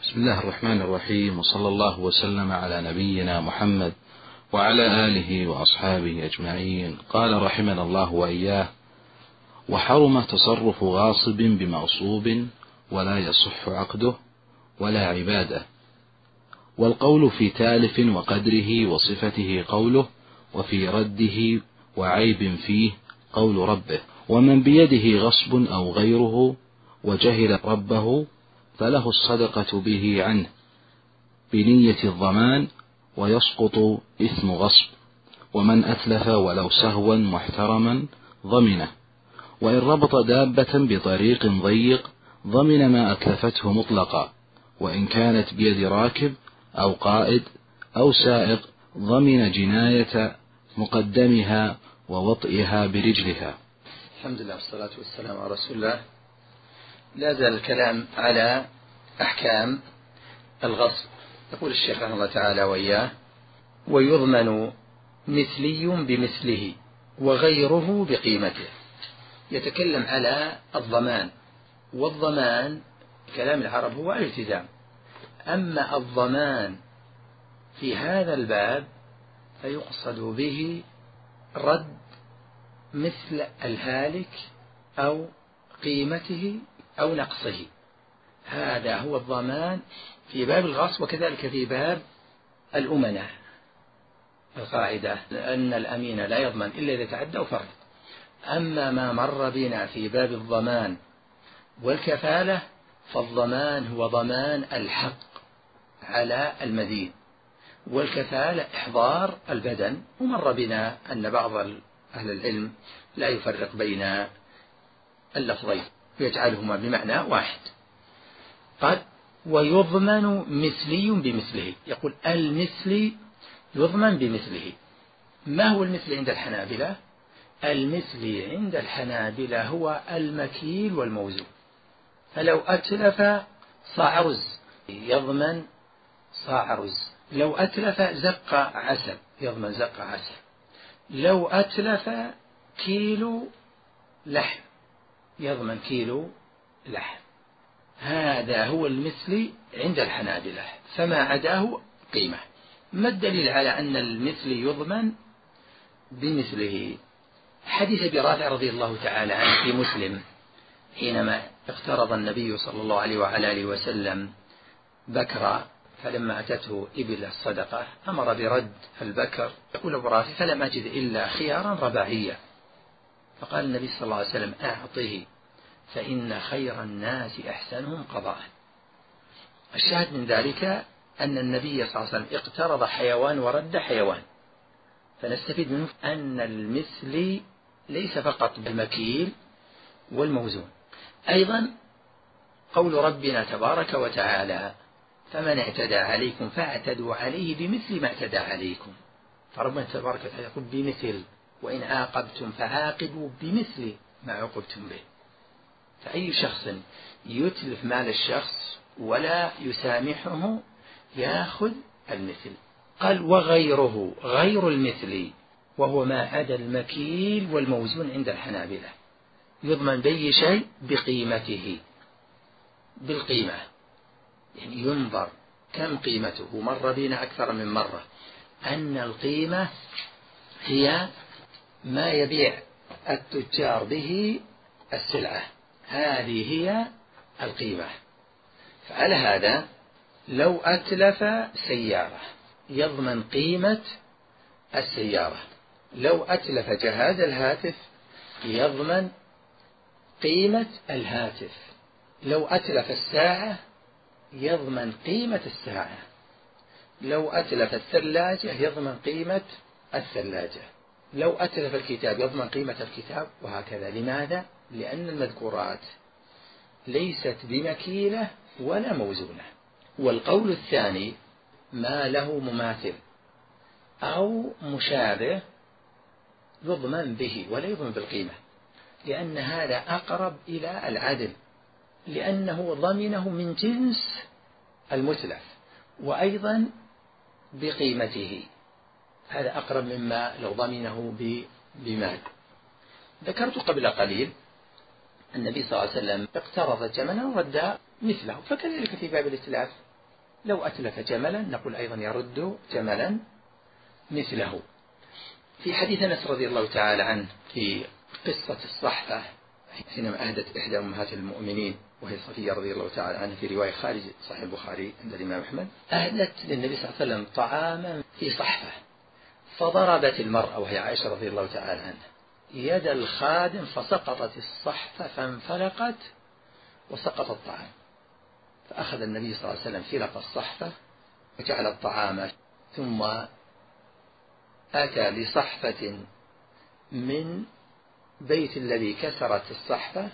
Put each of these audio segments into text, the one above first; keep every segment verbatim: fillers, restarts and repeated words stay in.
بسم الله الرحمن الرحيم، وصلى الله وسلم على نبينا محمد وعلى آله وأصحابه أجمعين. قال رحمنا الله وإياه: وحرم تصرف غاصب بمغصوب ولا يصح عقده ولا عبادة. والقول في تالف وقدره وصفته قوله، وفي رده وعيب فيه قول ربه. ومن بيده غصب أو غيره وجهل ربه فله الصدقة به عنه بنية الضمان، ويسقط إثم غصب. ومن أتلف ولو سهوا محترما ضمنه، وإن ربط دابة بطريق ضيق ضمن ما أتلفته مطلقا، وإن كانت بيد راكب أو قائد أو سائق ضمن جناية مقدمها ووطئها برجلها. الحمد لله والصلاة والسلام على رسول الله. لا زال الكلام على أحكام الغصب. يقول الشيخ رحمه الله تعالى وإياه: ويضمن مثلي بمثله وغيره بقيمته. يتكلم على الضمان، والضمان كلام العرب هو الالتزام. أما الضمان في هذا الباب فيقصد به رد مثل الهالك أو قيمته أو نقصه. هذا هو الضمان في باب الغصب، وكذلك في باب الأمنة. القاعدة أن الأمين لا يضمن إلا إذا تعدى أو فرط. أما ما مر بنا في باب الضمان والكفالة فالضمان هو ضمان الحق على المدين، والكفالة إحضار البدن. ومر بنا أن بعض أهل العلم لا يفرق بين اللفظين ويجعلهما بمعنى واحد. قال: ويضمن مثلي بمثله. يقول المثلي يضمن بمثله. ما هو المثلي عند الحنابلة؟ المثلي عند الحنابلة هو المكيل والموزون. فلو أتلف صاع رز يضمن صاع رز، لو أتلف زق عسل يضمن زق عسل، لو أتلف كيلو لحم يضمن كيلو لحم. هذا هو المثلي عند الحنابلة، فما عداه قيمة. ما الدليل على أن المثلي يضمن بمثله؟ حديث أبي رافع رضي الله تعالى عنه في مسلم، حينما اقترض النبي صلى الله عليه وعلى آله وسلم بكرا، فلما أتته إبل الصدقة أمر برد البكر. يقول أبو رافع: فلم أجد إلا خيارا رباعية. فقال النبي صلى الله عليه وسلم: أعطه فإن خير الناس أحسنهم قضاء. الشاهد من ذلك أن النبي صلى الله عليه وسلم اقترض حيوان ورد حيوان، فنستفيد منه أن المثل ليس فقط بالمكيل والموزون. أيضا قول ربنا تبارك وتعالى: فمن اعتدى عليكم فاعتدوا عليه بمثل ما اعتدى عليكم. فربنا تبارك وتعالى يقول بمثل، وإن عاقبتم فعاقبوا بمثل ما عوقبتم به. فأي شخص يتلف مال الشخص ولا يسامحه يأخذ المثل. قال: وغيره، غير المثل وهو ما عدا المكيل والموزون عند الحنابلة، يضمن بأي شيء بقيمته، بالقيمة. يعني ينظر كم قيمته. مر بنا أكثر من مرة أن القيمة هي ما يبيع التجار به السلعة، هذه هي القيمة. فعلى هذا لو أتلف سيارة يضمن قيمة السيارة، لو أتلف جهاز الهاتف يضمن قيمة الهاتف، لو أتلف الساعة يضمن قيمة الساعة، لو أتلف الثلاجة يضمن قيمة الثلاجة، لو أتلف الكتاب يضمن قيمة الكتاب، وهكذا. لماذا؟ لأن المذكورات ليست بمكيلة ولا موزونة. والقول الثاني ما له مماثل أو مشابه يضمن به ولا يضمن بالقيمة، لأن هذا أقرب إلى العدل، لأنه ضمنه من جنس المتلف وأيضا بقيمته. هذا أقرب مما لو ضمنه بمال. ذكرت قبل قليل النبي صلى الله عليه وسلم اقترض جملا ورد مثله، فكذلك في باب الإتلاف لو أتلف جملا نقول أيضا يرد جملا مثله. في حديث أنس رضي الله تعالى عنه في قصة الصحفة حينما أهدت إحدى أمهات المؤمنين وهي صفية رضي الله تعالى عنها في رواية خارج صحيح البخاري عند الإمام أحمد، أهدت للنبي صلى الله عليه وسلم طعاما في صحفة، فضربت المرأة وهي عائشة رضي الله تعالى عنها يد الخادم فسقطت الصحفة فانفلقت وسقط الطعام، فأخذ النبي صلى الله عليه وسلم فلق الصحفة وجعل الطعام، ثم أتى لصحفة من بيت الذي كسرت الصحفة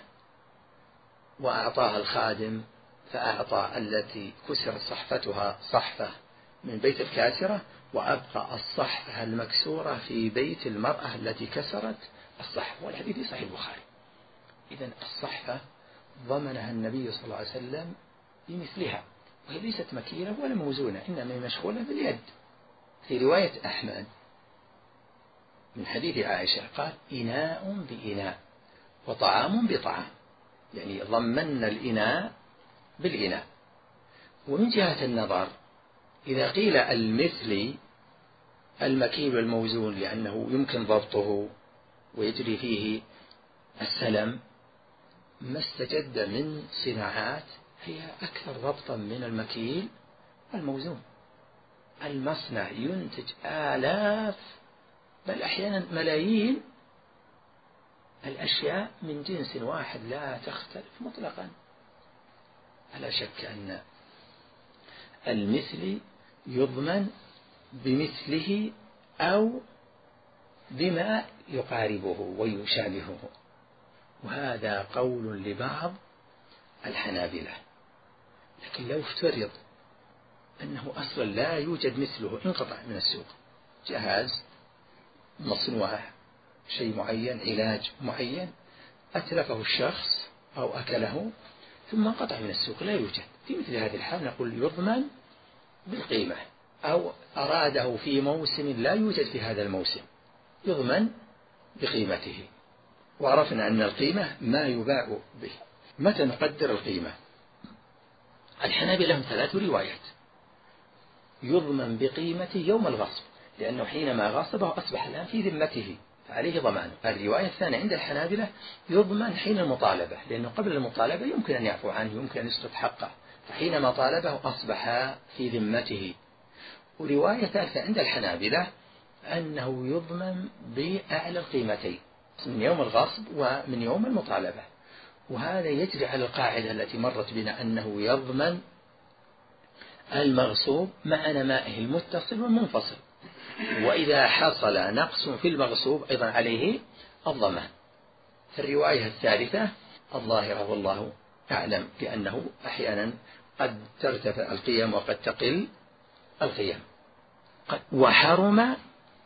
وأعطاها الخادم، فأعطى التي كسرت صحفتها صحفة من بيت الكاسرة، وأبقى الصحفة المكسورة في بيت المرأة التي كسرت الصحفة. والحديث في صحيح البخاري. إذن الصحفة ضمنها النبي صلى الله عليه وسلم بمثلها، وهي ليست مكيلة ولا موزونة، إنما مشغولة باليد. في رواية أحمد من حديث عائشة قال إناء بإناء وطعام بطعام، يعني ضمنا الإناء بالإناء. ومن جهة النظر إذا قيل المثل المكيل والموزون لأنه يمكن ضبطه ويجري فيه السلم، ما استجد من صناعات هي أكثر ضبطا من المكيل والموزون. المصنع ينتج آلاف بل أحيانا ملايين الأشياء من جنس واحد لا تختلف مطلقا. فلا شك أن المثل يضمن بمثله أو بما يقاربه ويشابهه، وهذا قول لبعض الحنابلة. لكن لو افترض أنه أصلا لا يوجد مثله، انقطع من السوق جهاز مصنوع شيء معين، علاج معين، أتلفه الشخص أو أكله ثم انقطع من السوق لا يوجد، في مثل هذه الحال نقول يضمن بالقيمة، أو أراده في موسم لا يوجد في هذا الموسم يضمن بقيمته. وعرفنا أن القيمة ما يباع به. متى نقدر القيمة؟ الحنابلة لهم ثلاث روايات. يضمن بقيمته يوم الغصب، لأنه حينما غصبه أصبح الآن في ذمته فعليه ضمانه. الرواية الثانية عند الحنابلة يضمن حين المطالبة، لأنه قبل المطالبة يمكن أن يعفو عنه، يمكن أن يسقط حقه، فحينما طالبه أصبح في ذمته. ورواية ثالثة عند الحنابلة أنه يضمن بأعلى القيمتين، من يوم الغصب ومن يوم المطالبة. وهذا يجري على القاعدة التي مرت بنا أنه يضمن المغصوب مع نمائه المتصل والمنفصل، وإذا حصل نقص في المغصوب أيضا عليه الضمان. في الرواية الثالثة الظاهرة والله أعلم بأنه أحيانا قد ترتفع القيم وقد تقل القيم. وحرم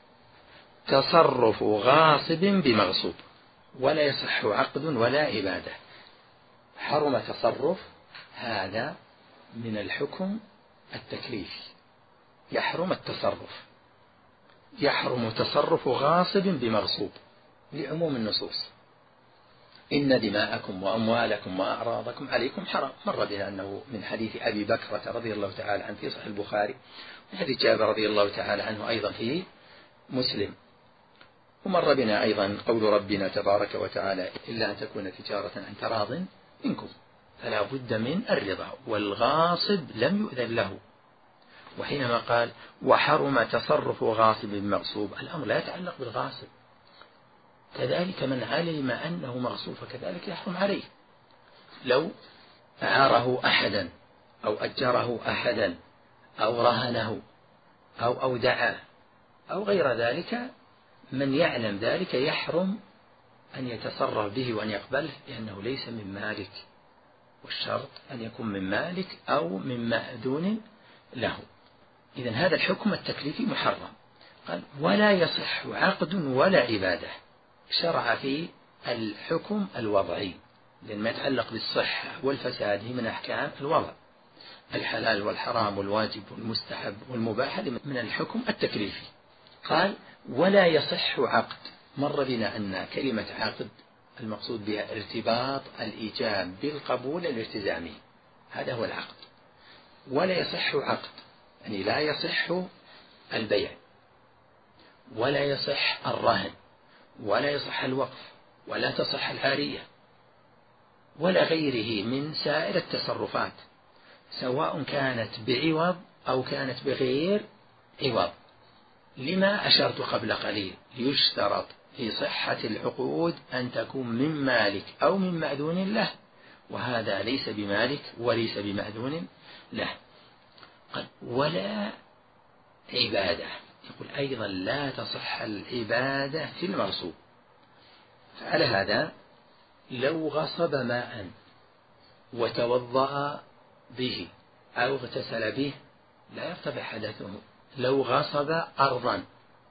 تصرف غاصب بمغصوب ولا يصح عقد ولا عبادة. حرم تصرف هذا من الحكم التكليفي، يحرم التصرف، يحرم تصرف غاصب بمغصوب لعموم النصوص. إن دماءكم وأموالكم وأعراضكم عليكم حرام. مر بنا أنه من حديث أبي بكرة رضي الله تعالى عنه في صحيح البخاري، وحديث جابر رضي الله تعالى عنه أيضا في مسلم. ومر بنا أيضا قول ربنا تبارك وتعالى إلا أن تكون تجارة عن تراض منكم، فلا بد من الرضا، والغاصب لم يؤذن له. وحينما قال وحرم تصرف غاصب بمغصوب، الأمر لا يتعلق بالغاصب، كذلك من علم أنه مغصوب فكذلك يحرم عليه. لو أعاره أحدا أو أجره أحدا أو رهنه أو أودعه أو غير ذلك، من يعلم ذلك يحرم أن يتصرف به وأن يقبله، لأنه ليس من مالك، والشرط أن يكون من مالك أو من مأذون له. إذن هذا الحكم التكليفي محرم. قال ولا يصح عقد ولا عبادة. شرع في الحكم الوضعي، لأن ما يتعلق بالصحة والفساد من أحكام الوضع، الحلال والحرام والواجب والمستحب والمباح من الحكم التكليفي. قال ولا يصح عقد. مر بنا أن كلمة عقد المقصود بها ارتباط الإيجاب بالقبول الالتزامي، هذا هو العقد. ولا يصح عقد، يعني لا يصح البيع ولا يصح الرهن ولا يصح الوقف ولا تصح العارية ولا غيره من سائر التصرفات، سواء كانت بعوض أو كانت بغير عوض. لما أشرت قبل قليل؟ يشترط في صحة العقود أن تكون من مالك أو من مأذون له، وهذا ليس بمالك وليس بمأذون له. ولا عبادة، يقول أيضا لا تصح العبادة في المغصوب. فعلى هذا لو غصب ماء وتوضأ به أو اغتسل به لا يرتفع حدثه. لو غصب أرضا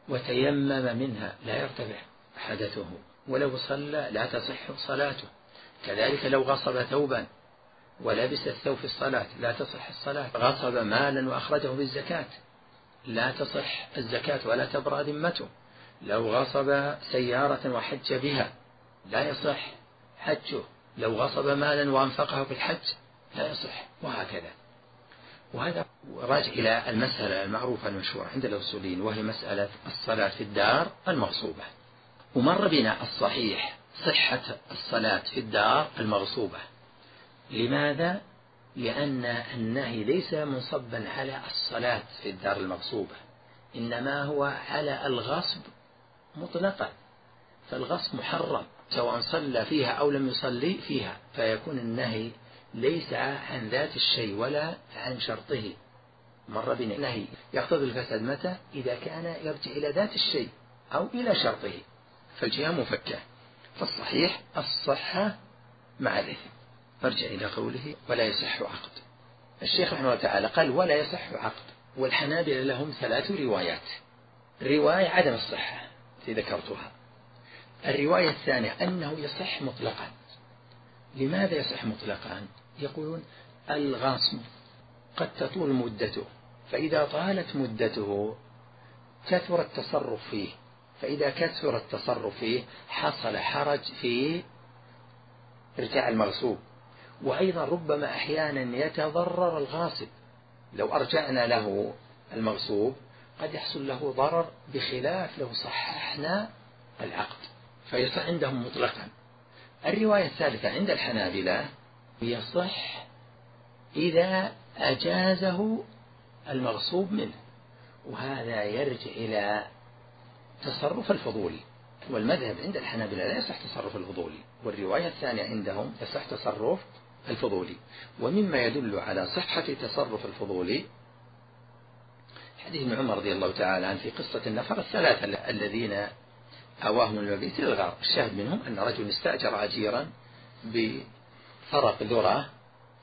وتيمم منها لا يرتفع حدثه. ولو صلى لا تصح صلاته. كذلك لو غصب ثوبا ولبس الثوب في الصلاة لا تصح الصلاة. غصب مالا وأخرجه بالزكاة لا تصح الزكاة ولا تبرأ ذمته. لو غصب سيارة وحج بها لا يصح حجه. لو غصب مالا وأنفقه في الحج لا يصح، وهكذا. وهذا راجع إلى المسألة المعروفة المشهورة عند الأصوليين، وهي مسألة الصلاة في الدار المغصوبة. ومر بنا الصحيح صحة الصلاة في الدار المغصوبة. لماذا؟ لأن النهي ليس منصبا على الصلاة في الدار المغصوبة، إنما هو على الغصب مطلقا. فالغصب محرم سواء صلى فيها أو لم يصلي فيها، فيكون النهي ليس عن ذات الشيء ولا عن شرطه. مر بنا النهي يقتضي الفساد متى؟ إذا كان يرجع إلى ذات الشيء أو إلى شرطه، فالجهة مفكة. فالصحيح الصحة مع الإثم. فرجع إلى قوله ولا يصح عقد. الشيخ رحمه الله تعالى قال ولا يصح عقد. والحنابلة لهم ثلاث روايات. رواية عدم الصحة التي ذكرتها. الرواية الثانية أنه يصح مطلقا. لماذا يصح مطلقا؟ يقولون الغاصب قد تطول مدته، فإذا طالت مدته كثر التصرف فيه، فإذا كثر التصرف فيه حصل حرج في ارجاع المغصوب. وأيضا ربما أحيانا يتضرر الغاصب، لو أرجعنا له المغصوب قد يحصل له ضرر بخلاف لو صححنا العقد، فيصح عندهم مطلقا. الرواية الثالثة عند الحنابلة يصح إذا أجازه المغصوب منه، وهذا يرجع إلى تصرف الفضولي. والمذهب عند الحنابلة لا يصح تصرف الفضولي، والرواية الثانية عندهم يصح تصرف الفضولي. ومما يدل على صحة تصرف الفضولي حديث ابن عمر رضي الله تعالى عنه في قصة النفر الثلاثة الذين أواهم المبيت للغار. الشاهد منهم أن رجل استأجر أجيرا بفرق ذرة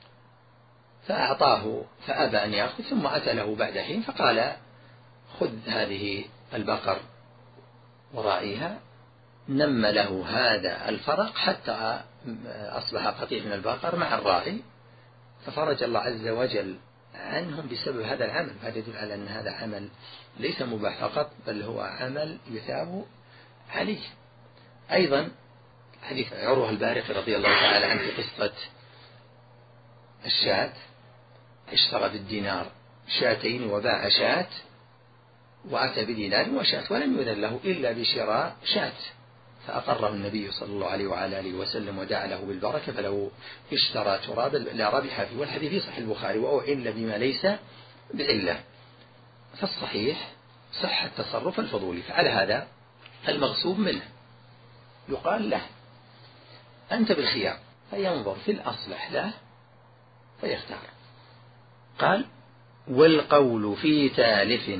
فأعطاه فأبى أن يأخذ، ثم أتى له بعد حين فقال خذ هذه البقر وراعيها. نم له هذا الفرق حتى أصبح قطيع من البقر مع الراعي، ففرج الله عز وجل عنهم بسبب هذا العمل. هذا يدل على أن هذا عمل ليس مباح فقط، بل هو عمل يثاب عليه. أيضا حديث عروة البارقي رضي الله تعالى عنه في قصة الشاة، اشترى بالدينار شاتين وباع شاة، وأتى بدينار وشاة ولم يذن له إلا بشراء شاة، فأقره النبي صلى الله عليه وعلى آله وسلم ودعا له بالبركة، فلو اشترى ترابا لا ربح فيه. والحديث في صحيح البخاري وأعل بما ليس بعلة. فالصحيح صح التصرف الفضولي. فعلى هذا المغصوب منه يقال له أنت بالخيار، فينظر في الأصلح له فيختار. قال والقول في تالف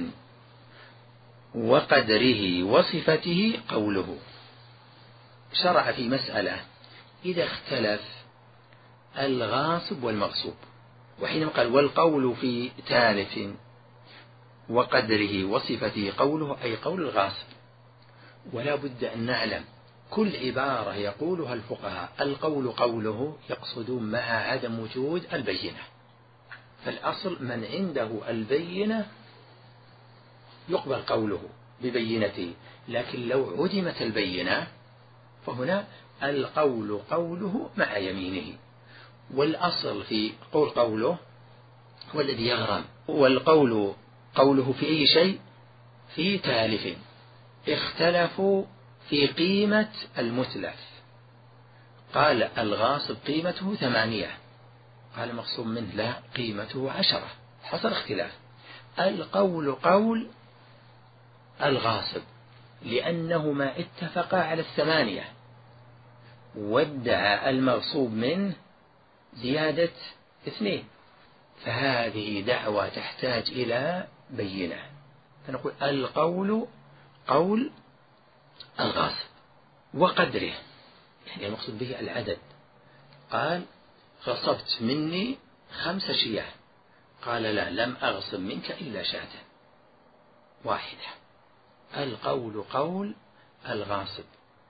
وقدره وصفته قوله. شرع في مسألة إذا اختلف الغاصب والمغصوب، وحينما قال والقول في تالف وقدره وصفته قوله أي قول الغاصب. ولا بد أن نعلم كل عبارة يقولها الفقهاء القول قوله يقصدون مع عدم وجود البينة. فالأصل من عنده البينة يقبل قوله ببينته، لكن لو عدمت البينة فهنا القول قوله مع يمينه. والأصل في قول قوله هو الذي يغرم. والقول قوله في أي شيء؟ في تالف. اختلفوا في قيمة المتلف، قال الغاصب قيمته ثمانية، قال المقسوم منه لا قيمته عشرة، حصل اختلاف. القول قول الغاصب لأنهما اتفقا على الثمانية، وادعى المغصوب منه زيادة اثنين، فهذه دعوة تحتاج إلى بينة، فنقول القول قول الغاصب وقدره، يعني المقصود به العدد. قال غصبت مني خمس شياه، قال لا لم أغصب منك إلا شاة واحدة. القول قول الغاصب،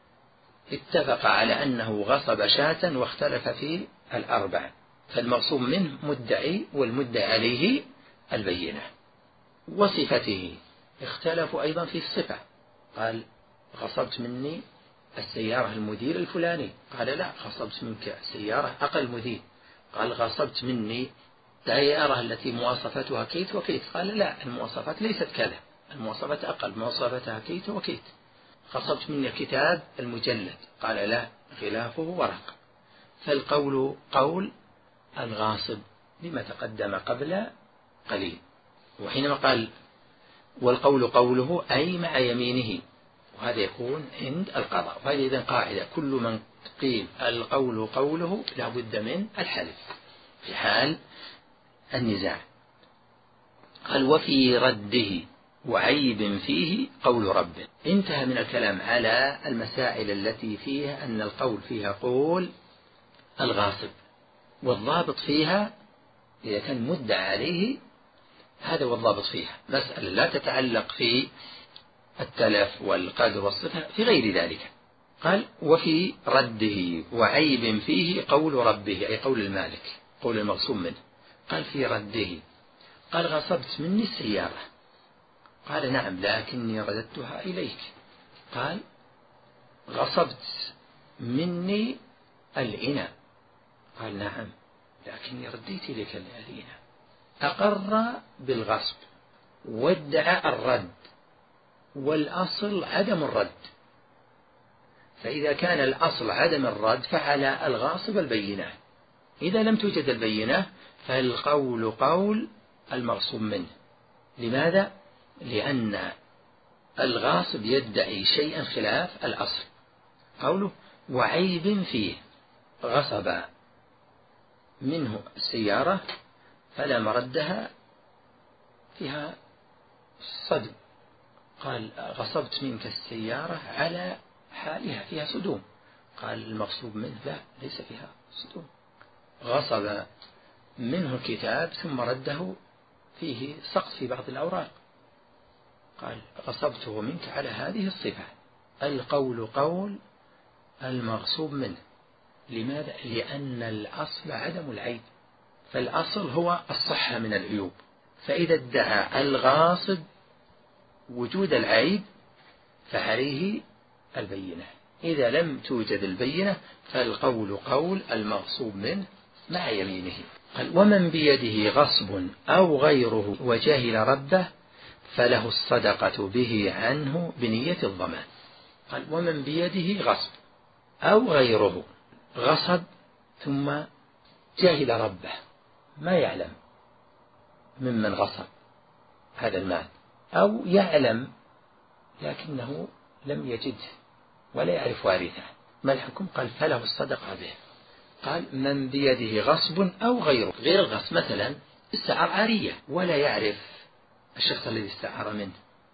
اتفق على أنه غصب شاة واختلف في الأربع، فالمغصوب منه مدعي والمدعي عليه البينة. وصفته اختلفوا أيضا في الصفة، قال غصبت مني السيارة المدير الفلاني، قال لا غصبت منك سيارة أقل مدير، قال غصبت مني دائرة التي مواصفتها كيت وكيت، قال لا المواصفات ليست كذا، المواصفات أقل، مواصفتها كيت وكيت. غصبت مني كتاب المجلد، قال لا غلافه ورق. فالقول قول الغاصب لما تقدم قبل قليل. وحينما قال والقول قوله أي مع يمينه، وهذا يكون عند القضاء. وهذه إذن قاعدة، كل من قيل القول قوله لا بد من الحلف في حال النزاع. قال وفي رده وعيب فيه قول ربه. انتهى من الكلام على المسائل التي فيها أن القول فيها قول الغاصب، والضابط فيها إذا كان مدعى عليه، هذا هو الضابط فيها، مسألة لا تتعلق في التلف والقدر والصفة في غير ذلك. قال وفي رده وعيب فيه قول ربه، أي قول المالك، قول المغصوب منه. قال في رده، قال غصبت مني السيارة، قال نعم لكني رددتها إليك. قال غصبت مني الإناء، قال نعم لكني رديت إليك الإناء. أقر بالغصب وادعى الرد، والأصل عدم الرد، فإذا كان الأصل عدم الرد فعلى الغاصب البينة. إذا لم توجد البينة فالقول قول المغصوب منه. لماذا؟ لأن الغاصب يدعي شيئا خلاف الأصل. قوله وعيب فيه، غصب منه السيارة فلا مردها فيها صدم، قال غصبت منك السيارة على حالها فيها صدوم، قال المغصوب منه لا ليس فيها صدوم. غصب منه الكتاب ثم رده فيه سقط في بعض الأوراق، قال غصبته منك على هذه الصفة. القول قول المغصوب منه. لماذا؟ لأن الأصل عدم العيب، فالأصل هو الصحة من العيوب، فإذا ادعى الغاصب وجود العيب فعليه البينة. إذا لم توجد البينة فالقول قول المغصوب منه مع يمينه. قال ومن بيده غصب أو غيره وجهل ربه فله الصدقة به عنه بنية الضمان. قال ومن بيده غصب أو غيره، غصب ثم جهل ربه، ما يعلم ممن غصب هذا المال، أو يعلم لكنه لم يجده ولا يعرف وارثه، ما الحكم؟ قال فله الصدقة به. قال من بيده غصب أو غيره، غير الغصب مثلا استعار عارية ولا يعرف الشخص الذي استعار منه،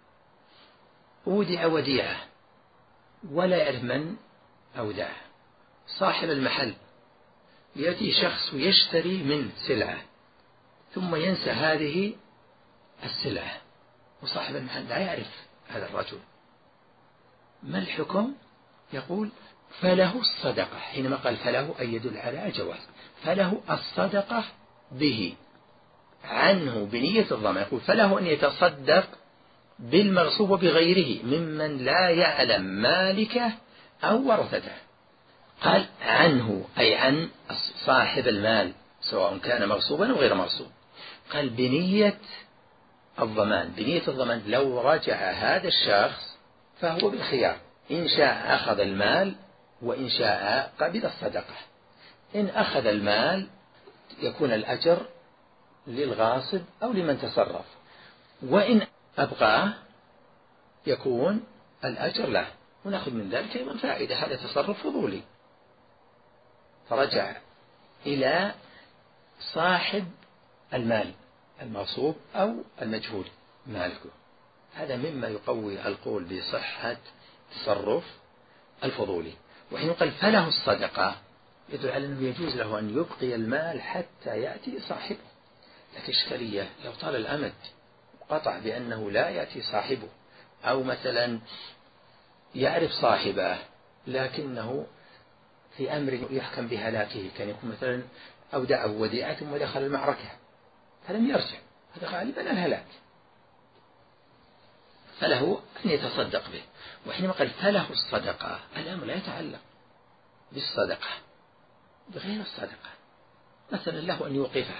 أودع وديعة ولا يعرف من أودعه، صاحب المحل يأتي شخص ويشتري من سلعة ثم ينسى هذه السلعة، وصاحب المحل لا يعرف هذا الرجل، ما الحكم؟ يقول فله الصدقة. حينما قال فله أي يدل على الجواز، فله الصدقة به عنه بنية الضمان. يقول فله أن يتصدق بالمغصوب بغيره ممن لا يعلم مالكه أو ورثته. قال عنه أي عن صاحب المال سواء كان مغصوبا أو غير مغصوب، قال بنية الضمان. بنية الضمان لو رجع هذا الشخص فهو بالخيار، إن شاء أخذ المال وإن شاء قبل الصدقة. إن أخذ المال يكون الأجر للغاصب أو لمن تصرف، وإن أبقاه يكون الأجر له. ونأخذ من ذلك أيضا فائدة، هذا تصرف فضولي، فرجع إلى صاحب المال المغصوب أو المجهول مالكه. هذا مما يقوي القول بصحة تصرف الفضولي. وحين قال فله الصدقة يدل على أنه يجوز له أن يبقي المال حتى يأتي صاحبه. لكن إشكالية لو طال الأمد قطع بأنه لا يأتي صاحبه، أو مثلا يعرف صاحبه لكنه في أمر يحكم بهلاكه، كان يكون مثلا أودعه وديعة ثم دخل المعركة فلم يرجع، هذا غالبا الهلاك، فله أن يتصدق به. وحينما قال فله الصدقة الأمر لا يتعلق بالصدقة بغير الصدقة. مثلا له أن يوقفه،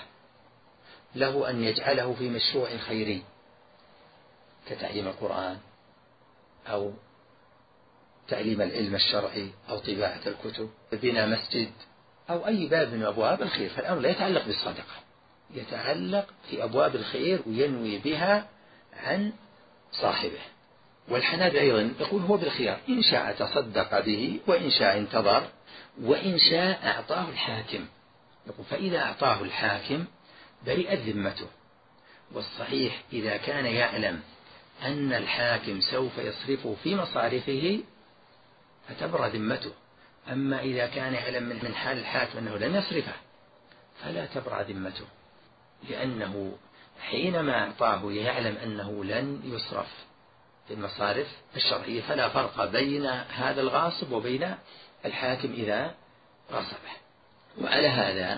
له أن يجعله في مشروع خيري كتعليم القرآن أو تعليم العلم الشرعي أو طباعة الكتب، بناء مسجد أو أي باب من أبواب الخير. فالأمر لا يتعلق بالصدقة، يتعلق في أبواب الخير وينوي بها عن صاحبه. والحنابلة أيضا يقول هو بالخيار، إن شاء تصدق به وإن شاء انتظر وإن شاء أعطاه الحاكم. يقول فإذا أعطاه الحاكم برئت ذمته. والصحيح إذا كان يعلم أن الحاكم سوف يصرفه في مصارفه فتبرأ ذمته. أما إذا كان يعلم من حال الحاكم أنه لن يصرفه فلا تبرأ ذمته، لأنه حينما أعطاه يعلم أنه لن يصرف في المصارف الشرعية، فلا فرق بين هذا الغاصب وبين الحاكم إذا غصبه. وعلى هذا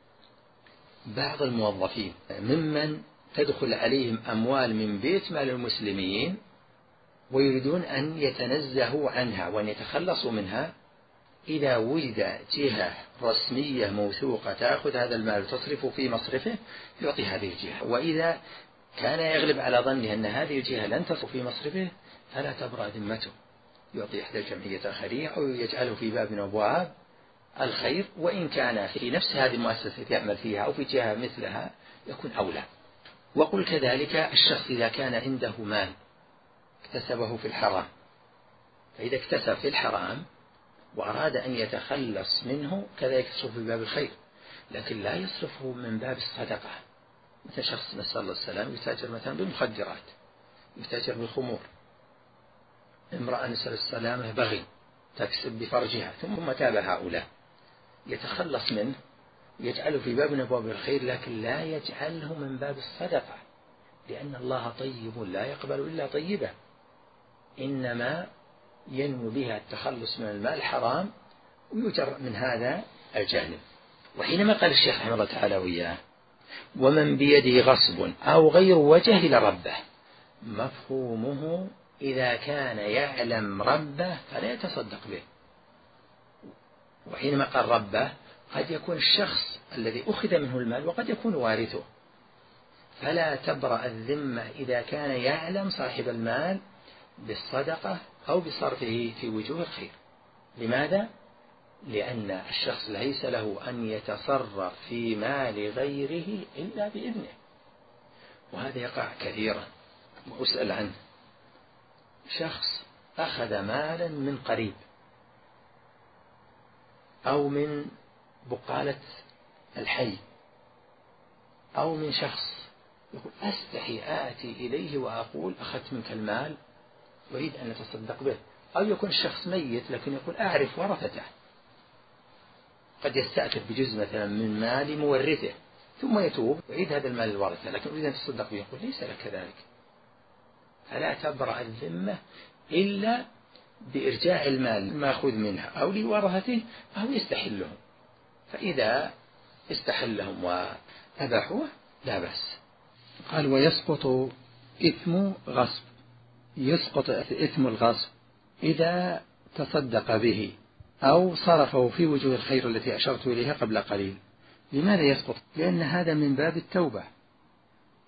بعض الموظفين ممن تدخل عليهم أموال من بيت مال المسلمين ويريدون أن يتنزهوا عنها وأن يتخلصوا منها، إذا وجد جهة رسمية موثوقة تأخذ هذا المال وتصرفه في مصرفه يعطي هذه الجهة. وإذا كان يغلب على ظنه أن هذه الجهة لن تصرف في مصرفه فلا تبرأ ذمته، يعطي إحدى الجمعية الخيرية أو يجعله في باب من أبواب الخير، وإن كان في نفس هذه المؤسسة يعمل فيها أو في جهة مثلها يكون أولى. وقل كذلك الشخص إذا كان عنده مال اكتسبه في الحرام، فإذا اكتسب في الحرام وأراد أن يتخلص منه كذلك يصرف في باب الخير، لكن لا يصرفه من باب الصدقة. مثل شخص نسأل الله السلام يتاجر مثلا بالمخدرات، يتاجر بالخمور، امرأة نسأل السلامة بغي تكسب بفرجها، ثم تابع هؤلاء يتخلص منه يجعله في باب من أبواب الخير، لكن لا يجعله من باب الصدقة، لأن الله طيب لا يقبل إلا طيبا، إنما ينوي بها التخلص من المال الحرام ويجر من هذا الجانب. وحينما قال الشيخ رحمه الله تعالى وإياه ومن بيده غصب أو غير وجه لربه، مفهومه إذا كان يعلم ربه فلا يتصدق به. وحينما قال ربه قد يكون الشخص الذي أخذ منه المال وقد يكون وارثه، فلا تبرأ الذمة إذا كان يعلم صاحب المال بالصدقة أو بصرفه في وجوه الخير. لماذا؟ لأن الشخص ليس له أن يتصرف في مال غيره إلا بإذنه، وهذا يقع كثيرا وأسأل عنه. شخص أخذ مالا من قريب أو من بقالة الحي أو من شخص، يقول أستحي آتي إليه وأقول أخذت منك المال أريد أن أتصدق به. أو يكون الشخص ميت لكن يقول أعرف ورثته، قد يستأثر بجزء مثلا من مال مورثه ثم يتوب ويعيد هذا المال الورثة، لكن أريد أن أتصدق به، يقول ليس لك ذلك. فلا تبرأ الذمة إلا بإرجاع المال المأخوذ منها أو لورثته أو يستحلهم، فإذا استحلهم وأباحوه لا بأس. قال ويسقط إثم غصب، يسقط إثم الغصب إذا تصدق به أو صرفه في وجوه الخير التي أشرت إليها قبل قليل. لماذا يسقط؟ لأن هذا من باب التوبة،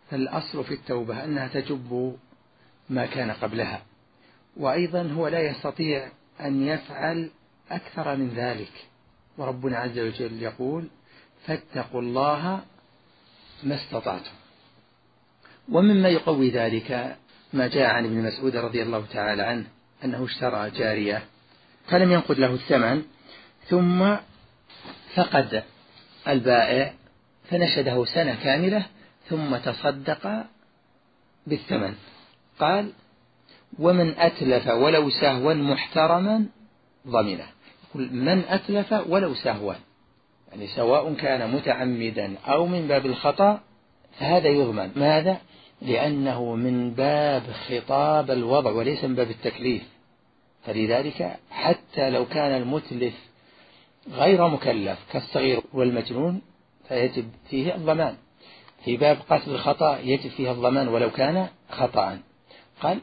فالأصل في التوبة أنها تجب ما كان قبلها، وأيضا هو لا يستطيع أن يفعل أكثر من ذلك، وربنا عز وجل يقول فاتقوا الله ما استطعتم. ومما يقوي ذلك ما جاء عن ابن مسعود رضي الله تعالى عنه أنه اشترى جارية فلم ينقد له الثمن، ثم فقد البائع فنشده سنة كاملة ثم تصدق بالثمن. قال ومن أتلف ولو سهوا محترما ضمنه. من أتلف ولو سهوا، يعني سواء كان متعمدا أو من باب الخطأ فهذا يضمن. ماذا؟ لأنه من باب خطاب الوضع وليس من باب التكليف، فلذلك حتى لو كان المتلف غير مكلف كالصغير والمجنون فيجب فيه الضمان. في باب قتل الخطأ يجب فيه الضمان ولو كان خطأ. قال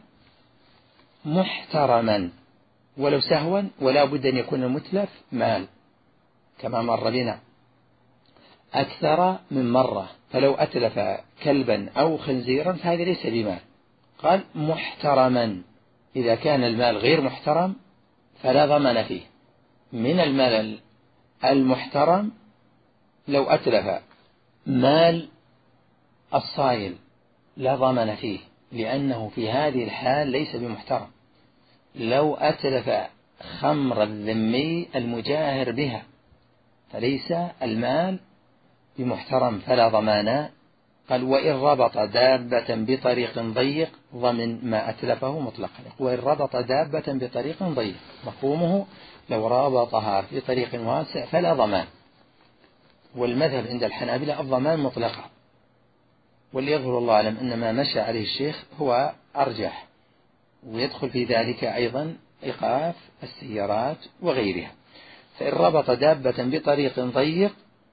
محترما ولو سهوا، ولا بد أن يكون المتلف مال كما مر بنا أكثر من مرة، فلو أتلف كلبا أو خنزيرا فهذا ليس بمال. قال محترما، إذا كان المال غير محترم فلا ضمان فيه. من المال المحترم لو أتلف مال الصائل لا ضمان فيه، لأنه في هذه الحال ليس بمحترم. لو أتلف خمر الذمي المجاهر بها فليس المال بمحترم فلا ضمان. قال وإن ربط دابة بطريق ضيق ضمن ما أتلفه مطلقا. وإن ربط دابة بطريق ضيق مفهومه لو رابطها في طريق واسع فلا ضمان، والمذهب عند الحنابلة الضمان مطلقا، وليظهر الله أعلم أن ما مشى عليه الشيخ هو أرجح، ويدخل في ذلك أيضا إيقاف السيارات وغيرها. فإن ربط دابة بطريق ضيق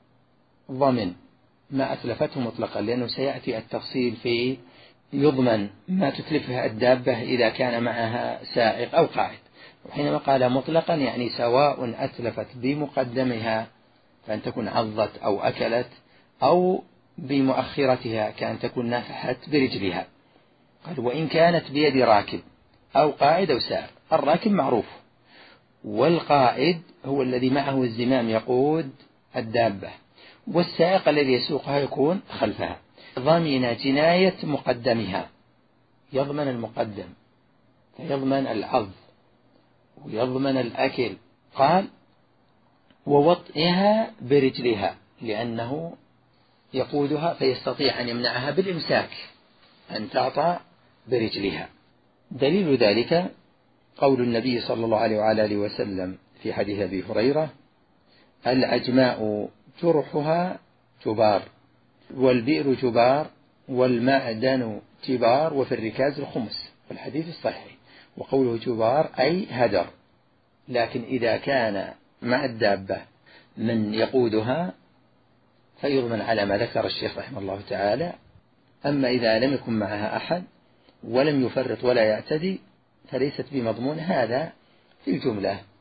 ضمن ما أتلفته مطلقا، لأنه سيأتي التفصيل في يضمن ما تتلفها الدابة إذا كان معها سائق أو قاعد. وحينما قال مطلقا يعني سواء أتلفت بمقدمها كأن تكون عضت أو أكلت، أو بمؤخرتها كأن تكون نافحت برجلها. قال وإن كانت بيد راكب أو قاعد أو سائق. الراكب معروف، والقائد هو الذي معه الزمام يقود الدابة، والسائق الذي يسوقها يكون خلفها. ضمن جناية مقدمها، يضمن المقدم فيضمن العض ويضمن الأكل. قال ووطئها برجلها، لأنه يقودها فيستطيع أن يمنعها بالإمساك أن تعطى برجلها. دليل ذلك قول النبي صلى الله عليه وعلى آله وسلم في حديث أبي هريرة العجماء جرحها جبار، والبئر جبار، والمعدن جبار، وفي الركاز الخمس، والحديث الصحيح. وقوله جبار أي هدر، لكن إذا كان مع الدابة من يقودها فيضمن على ما ذكر الشيخ رحمه الله تعالى. أما إذا لم يكن معها أحد ولم يفرط ولا يعتدي فليست بمضمون. هذا في الجملة.